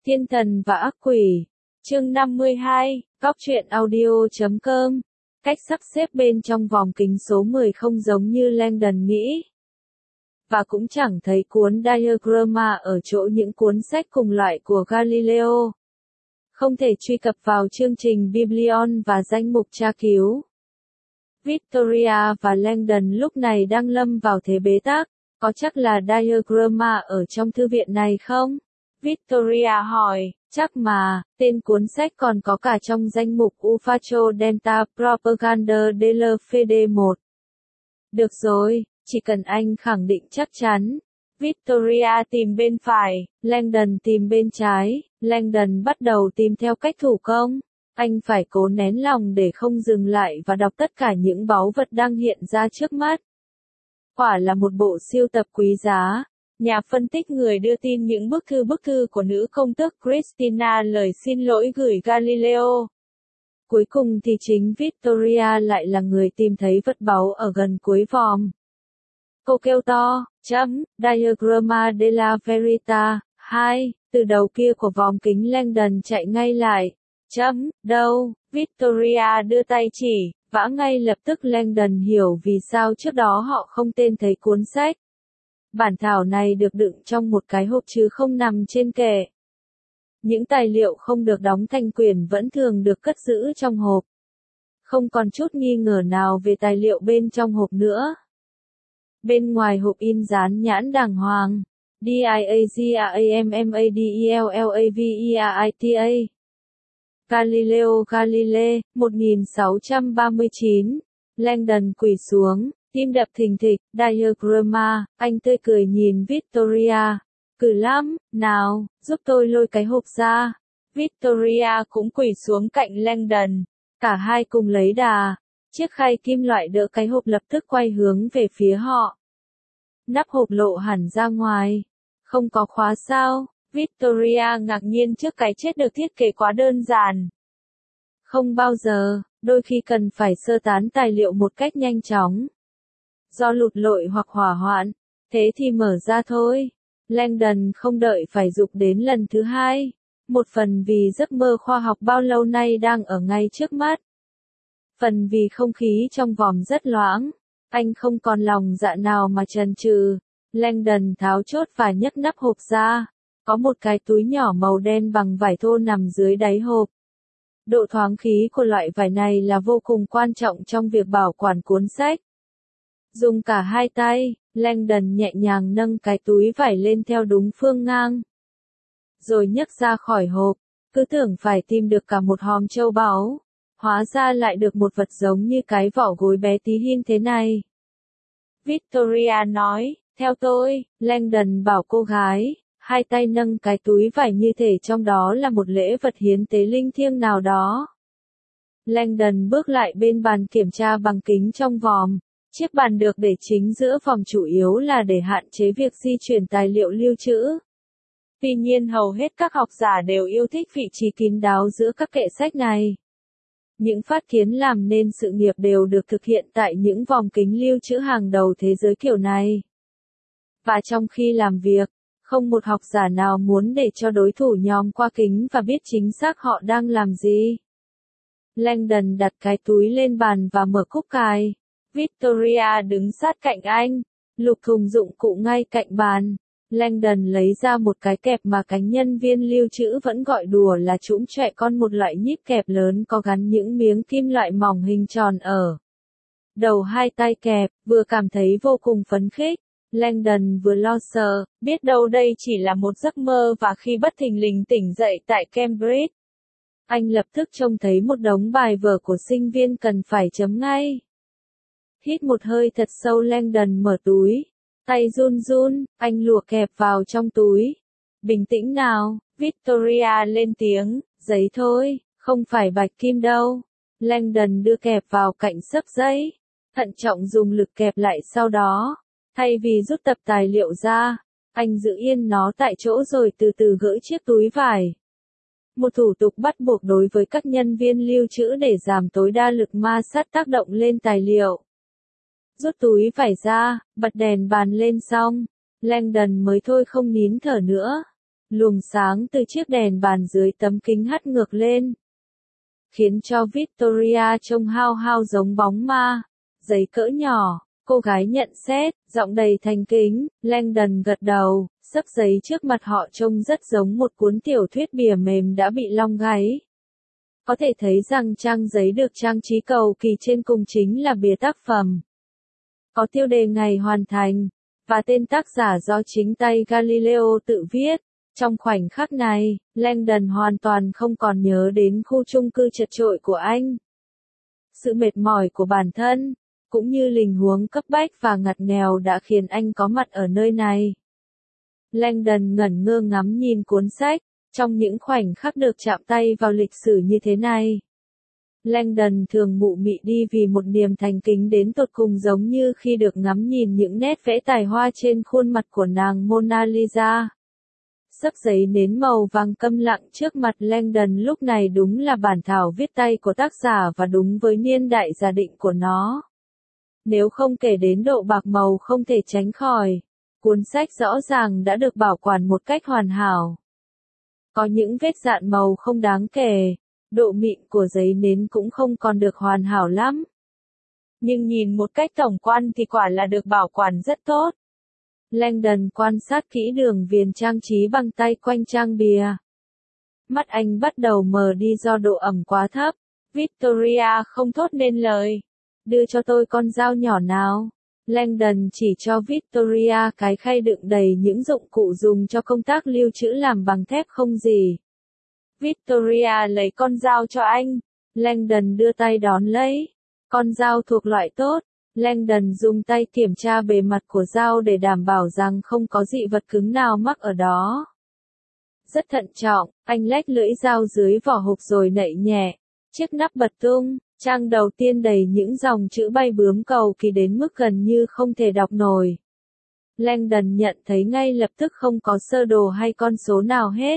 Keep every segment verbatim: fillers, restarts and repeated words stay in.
Thiên thần và ác quỷ. Chương năm mươi hai, Góc truyện audio chấm com. Cách sắp xếp bên trong vòng kính số mười không giống như Langdon nghĩ. Và cũng chẳng thấy cuốn Diagramma ở chỗ những cuốn sách cùng loại của Galileo. Không thể truy cập vào chương trình Biblion và danh mục tra cứu. Victoria và Langdon lúc này đang lâm vào thế bế tắc. Có chắc là Diagramma ở trong thư viện này không? Victoria hỏi, chắc mà, tên cuốn sách còn có cả trong danh mục Ufaccio Delta Propaganda della Fede một. Được rồi, chỉ cần anh khẳng định chắc chắn. Victoria tìm bên phải, Langdon tìm bên trái, Langdon bắt đầu tìm theo cách thủ công. Anh phải cố nén lòng để không dừng lại và đọc tất cả những báu vật đang hiện ra trước mắt. Quả là một bộ siêu tập quý giá. Nhà phân tích người đưa tin những bức thư bức thư của nữ công tước Christina lời xin lỗi gửi Galileo. Cuối cùng thì chính Victoria lại là người tìm thấy vật báu ở gần cuối vòm. Cô kêu to, chấm, Diagramma della Verità, hai, từ đầu kia của vòm kính Langdon chạy ngay lại. Chấm, đâu, Victoria đưa tay chỉ, vã ngay lập tức Langdon hiểu vì sao trước đó họ không tên thấy cuốn sách. Bản thảo này được đựng trong một cái hộp chứ không nằm trên kệ. Những tài liệu không được đóng thành quyển vẫn thường được cất giữ trong hộp. Không còn chút nghi ngờ nào về tài liệu bên trong hộp nữa. Bên ngoài hộp in dán nhãn đàng hoàng. Diagrammadellavita. Galileo Galilei, một nghìn sáu trăm ba mươi chín. Langdon quỳ xuống, tim đập thình thịch. Diagramma, anh tươi cười nhìn Victoria. Cử lắm, nào, giúp tôi lôi cái hộp ra. Victoria cũng quỳ xuống cạnh Langdon. Cả hai cùng lấy đà. Chiếc khay kim loại đỡ cái hộp lập tức quay hướng về phía họ. Nắp hộp lộ hẳn ra ngoài. Không có khóa sao? Victoria ngạc nhiên trước cái chết được thiết kế quá đơn giản. Không bao giờ, đôi khi cần phải sơ tán tài liệu một cách nhanh chóng. Do lụt lội hoặc hỏa hoạn, thế thì mở ra thôi. Langdon không đợi phải giục đến lần thứ hai. Một phần vì giấc mơ khoa học bao lâu nay đang ở ngay trước mắt. Phần vì không khí trong vòm rất loãng. Anh không còn lòng dạ nào mà chần chừ. Langdon tháo chốt và nhấc nắp hộp ra. Có một cái túi nhỏ màu đen bằng vải thô nằm dưới đáy hộp. Độ thoáng khí của loại vải này là vô cùng quan trọng trong việc bảo quản cuốn sách. Dùng cả hai tay, Langdon nhẹ nhàng nâng cái túi vải lên theo đúng phương ngang. Rồi nhấc ra khỏi hộp, cứ tưởng phải tìm được cả một hòm châu báu. Hóa ra lại được một vật giống như cái vỏ gối bé tí hin thế này. Victoria nói, theo tôi, Langdon bảo cô gái. Hai tay nâng cái túi vải như thể trong đó là một lễ vật hiến tế linh thiêng nào đó. Langdon bước lại bên bàn kiểm tra bằng kính trong vòm. Chiếc bàn được để chính giữa vòm chủ yếu là để hạn chế việc di chuyển tài liệu lưu trữ. Tuy nhiên hầu hết các học giả đều yêu thích vị trí kín đáo giữa các kệ sách này. Những phát kiến làm nên sự nghiệp đều được thực hiện tại những vòm kính lưu trữ hàng đầu thế giới kiểu này. Và trong khi làm việc, không một học giả nào muốn để cho đối thủ nhòm qua kính và biết chính xác họ đang làm gì. Langdon đặt cái túi lên bàn và mở cúc cài. Victoria đứng sát cạnh anh, lục thùng dụng cụ ngay cạnh bàn. Langdon lấy ra một cái kẹp mà cánh nhân viên lưu trữ vẫn gọi đùa là trũm trẻ con, một loại nhíp kẹp lớn có gắn những miếng kim loại mỏng hình tròn ở đầu hai tay kẹp, vừa cảm thấy vô cùng phấn khích. Langdon vừa lo sợ, biết đâu đây chỉ là một giấc mơ và khi bất thình lình tỉnh dậy tại Cambridge. Anh lập tức trông thấy một đống bài vở của sinh viên cần phải chấm ngay. Hít một hơi thật sâu, Langdon mở túi. Tay run run, anh lùa kẹp vào trong túi. Bình tĩnh nào, Victoria lên tiếng, giấy thôi, không phải bạch kim đâu. Langdon đưa kẹp vào cạnh xấp giấy. Thận trọng dùng lực kẹp lại sau đó. Thay vì rút tập tài liệu ra, anh giữ yên nó tại chỗ rồi từ từ gỡ chiếc túi vải. Một thủ tục bắt buộc đối với các nhân viên lưu trữ để giảm tối đa lực ma sát tác động lên tài liệu. Rút túi vải ra, bật đèn bàn lên xong, Langdon mới thôi không nín thở nữa. Luồng sáng từ chiếc đèn bàn dưới tấm kính hắt ngược lên, khiến cho Victoria trông hao hao giống bóng ma. Giấy cỡ nhỏ, cô gái nhận xét, giọng đầy thành kính. Langdon gật đầu, xấp giấy trước mặt họ trông rất giống một cuốn tiểu thuyết bìa mềm đã bị long gáy. Có thể thấy rằng trang giấy được trang trí cầu kỳ trên cùng chính là bìa tác phẩm. Có tiêu đề ngày hoàn thành, và tên tác giả do chính tay Galileo tự viết. Trong khoảnh khắc này, Langdon hoàn toàn không còn nhớ đến khu chung cư chật chội của anh. Sự mệt mỏi của bản thân, cũng như tình huống cấp bách và ngặt nghèo đã khiến anh có mặt ở nơi này. Langdon ngẩn ngơ ngắm nhìn cuốn sách, trong những khoảnh khắc được chạm tay vào lịch sử như thế này. Langdon thường mụ mị đi vì một niềm thành kính đến tột cùng, giống như khi được ngắm nhìn những nét vẽ tài hoa trên khuôn mặt của nàng Mona Lisa. Xấp giấy nến màu vàng câm lặng trước mặt Langdon lúc này đúng là bản thảo viết tay của tác giả và đúng với niên đại giả định của nó. Nếu không kể đến độ bạc màu không thể tránh khỏi, cuốn sách rõ ràng đã được bảo quản một cách hoàn hảo. Có những vết dạn màu không đáng kể, độ mịn của giấy nến cũng không còn được hoàn hảo lắm. Nhưng nhìn một cách tổng quan thì quả là được bảo quản rất tốt. Langdon quan sát kỹ đường viền trang trí bằng tay quanh trang bìa. Mắt anh bắt đầu mờ đi do độ ẩm quá thấp. Victoria không thốt nên lời. Đưa cho tôi con dao nhỏ nào. Langdon chỉ cho Victoria cái khay đựng đầy những dụng cụ dùng cho công tác lưu trữ làm bằng thép không gì. Victoria lấy con dao cho anh. Langdon đưa tay đón lấy. Con dao thuộc loại tốt. Langdon dùng tay kiểm tra bề mặt của dao để đảm bảo rằng không có dị vật cứng nào mắc ở đó. Rất thận trọng, anh lách lưỡi dao dưới vỏ hộp rồi nạy nhẹ. Chiếc nắp bật tung, trang đầu tiên đầy những dòng chữ bay bướm cầu kỳ đến mức gần như không thể đọc nổi. Langdon nhận thấy ngay lập tức không có sơ đồ hay con số nào hết.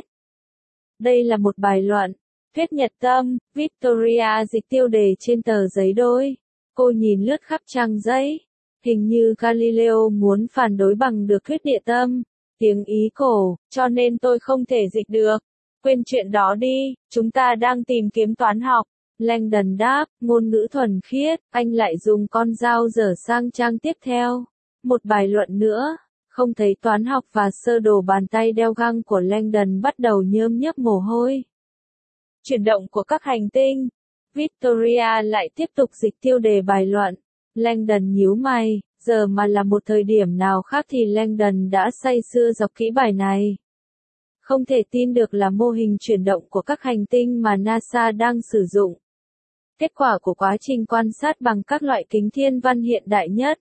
Đây là một bài luận, thuyết nhật tâm. Victoria dịch tiêu đề trên tờ giấy đôi. Cô nhìn lướt khắp trang giấy. Hình như Galileo muốn phản đối bằng được thuyết địa tâm. Tiếng Ý cổ, cho nên tôi không thể dịch được. Quên chuyện đó đi, chúng ta đang tìm kiếm toán học. Langdon đáp, ngôn ngữ thuần khiết, anh lại dùng con dao dở sang trang tiếp theo. Một bài luận nữa, không thấy toán học và sơ đồ bàn tay đeo găng của Langdon bắt đầu nhớm nhớp mồ hôi. Chuyển động của các hành tinh. Victoria lại tiếp tục dịch tiêu đề bài luận. Langdon nhíu mày, giờ mà là một thời điểm nào khác thì Langdon đã say sưa đọc kỹ bài này. Không thể tin được là mô hình chuyển động của các hành tinh mà NASA đang sử dụng. Kết quả của quá trình quan sát bằng các loại kính thiên văn hiện đại nhất.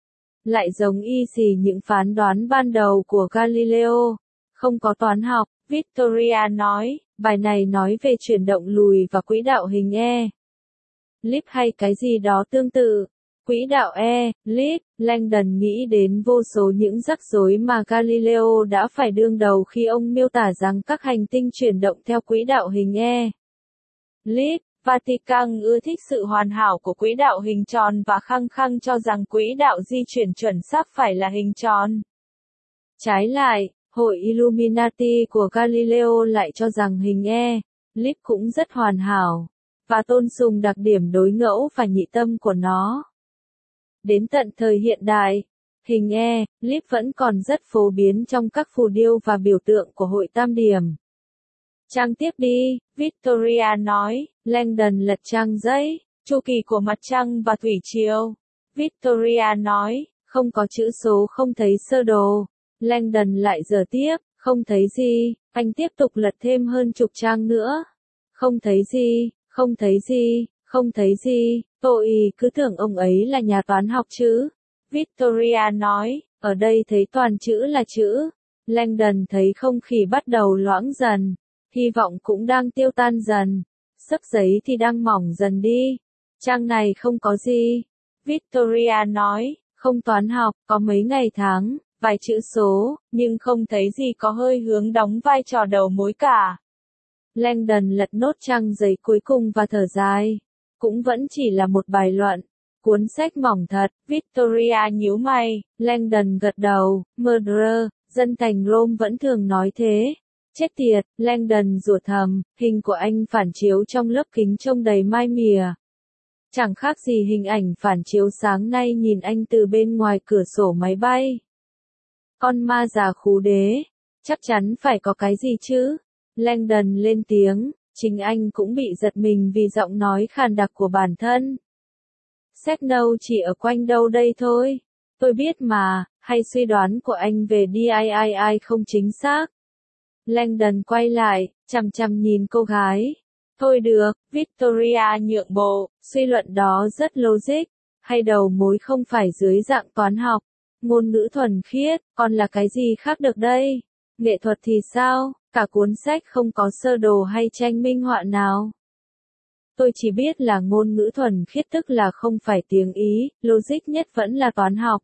Lại giống y xì những phán đoán ban đầu của Galileo. Không có toán học, Victoria nói, bài này nói về chuyển động lùi và quỹ đạo hình E. Lip hay cái gì đó tương tự. Quỹ đạo E, Lip, Langdon nghĩ đến vô số những rắc rối mà Galileo đã phải đương đầu khi ông miêu tả rằng các hành tinh chuyển động theo quỹ đạo hình E. Lip, Vatican ưa thích sự hoàn hảo của quỹ đạo hình tròn và khăng khăng cho rằng quỹ đạo di chuyển chuẩn xác phải là hình tròn. Trái lại, hội Illuminati của Galileo lại cho rằng hình E, Lip cũng rất hoàn hảo, và tôn sùng đặc điểm đối ngẫu và nhị tâm của nó. Đến tận thời hiện đại, hình E, Lip vẫn còn rất phổ biến trong các phù điêu và biểu tượng của hội tam điểm. Trang tiếp đi, Victoria nói. Langdon lật trang giấy, chu kỳ của mặt trăng và thủy triều. Victoria nói, không có chữ số, không thấy sơ đồ. Langdon lại giở tiếp, không thấy gì, anh tiếp tục lật thêm hơn chục trang nữa. Không thấy gì, không thấy gì, không thấy gì, tôi cứ tưởng ông ấy là nhà toán học chứ. Victoria nói, ở đây thấy toàn chữ là chữ. Langdon thấy không khí bắt đầu loãng dần, hy vọng cũng đang tiêu tan dần. Xấp giấy thì đang mỏng dần đi. Trang này không có gì. Victoria nói, không toán học, có mấy ngày tháng, vài chữ số, nhưng không thấy gì có hơi hướng đóng vai trò đầu mối cả. Langdon lật nốt trang giấy cuối cùng và thở dài. Cũng vẫn chỉ là một bài luận. Cuốn sách mỏng thật. Victoria nhíu mày. Langdon gật đầu. Murderer, dân thành Rome vẫn thường nói thế. Chết tiệt, Langdon rủa thầm, hình của anh phản chiếu trong lớp kính trông đầy mai mỉa. Chẳng khác gì hình ảnh phản chiếu sáng nay nhìn anh từ bên ngoài cửa sổ máy bay. Con ma già khú đế, chắc chắn phải có cái gì chứ? Langdon lên tiếng, chính anh cũng bị giật mình vì giọng nói khàn đặc của bản thân. Snow chỉ ở quanh đâu đây thôi. Tôi biết mà, hay suy đoán của anh về đê i i i không chính xác. Langdon quay lại, chằm chằm nhìn cô gái. Thôi được, Victoria nhượng bộ, suy luận đó rất logic. Hay đầu mối không phải dưới dạng toán học, ngôn ngữ thuần khiết, còn là cái gì khác được đây? Nghệ thuật thì sao? Cả cuốn sách không có sơ đồ hay tranh minh họa nào. Tôi chỉ biết là ngôn ngữ thuần khiết tức là không phải tiếng Ý, logic nhất vẫn là toán học.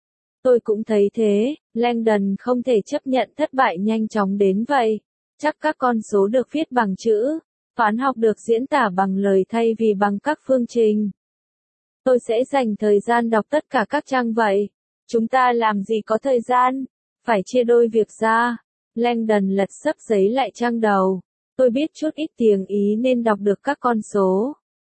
Tôi cũng thấy thế, Langdon không thể chấp nhận thất bại nhanh chóng đến vậy. Chắc các con số được viết bằng chữ, toán học được diễn tả bằng lời thay vì bằng các phương trình. Tôi sẽ dành thời gian đọc tất cả các trang vậy. Chúng ta làm gì có thời gian? Phải chia đôi việc ra. Langdon lật xấp giấy lại trang đầu. Tôi biết chút ít tiếng Ý nên đọc được các con số.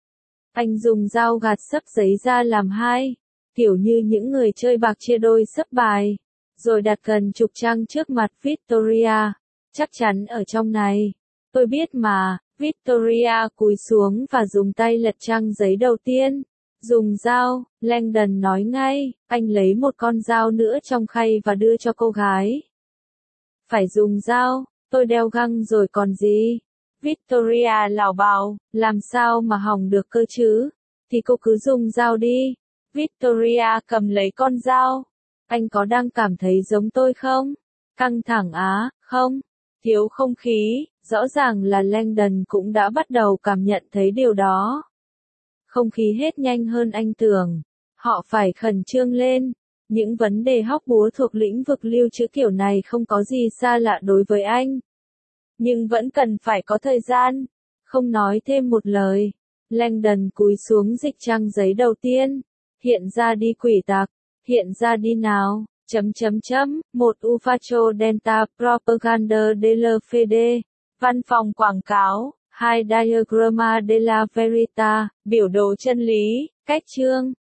Anh dùng dao gạt xấp giấy ra làm hai, kiểu như những người chơi bạc chia đôi xấp bài, rồi đặt gần chục trang trước mặt Victoria. Chắc chắn ở trong này. Tôi biết mà. Victoria cúi xuống và dùng tay lật trang giấy đầu tiên. Dùng dao, Langdon nói ngay, anh lấy một con dao nữa trong khay và đưa cho cô gái. Phải dùng dao, tôi đeo găng rồi còn gì? Victoria lảo bảo, làm sao mà hỏng được cơ chứ? Thì cô cứ dùng dao đi. Victoria cầm lấy con dao. Anh có đang cảm thấy giống tôi không? Căng thẳng á, không? Thiếu không khí, rõ ràng là Langdon cũng đã bắt đầu cảm nhận thấy điều đó. Không khí hết nhanh hơn anh tưởng. Họ phải khẩn trương lên. Những vấn đề hóc búa thuộc lĩnh vực lưu trữ kiểu này không có gì xa lạ đối với anh. Nhưng vẫn cần phải có thời gian. Không nói thêm một lời. Langdon cúi xuống dịch trang giấy đầu tiên. Hiện ra đi quỷ tặc. Hiện ra đi nào. Chấm chấm chấm. Một Ufacho Delta Propaganda della Fede. Văn phòng quảng cáo. Hai Diagramma della Verità. Biểu đồ chân lý. Cách chương.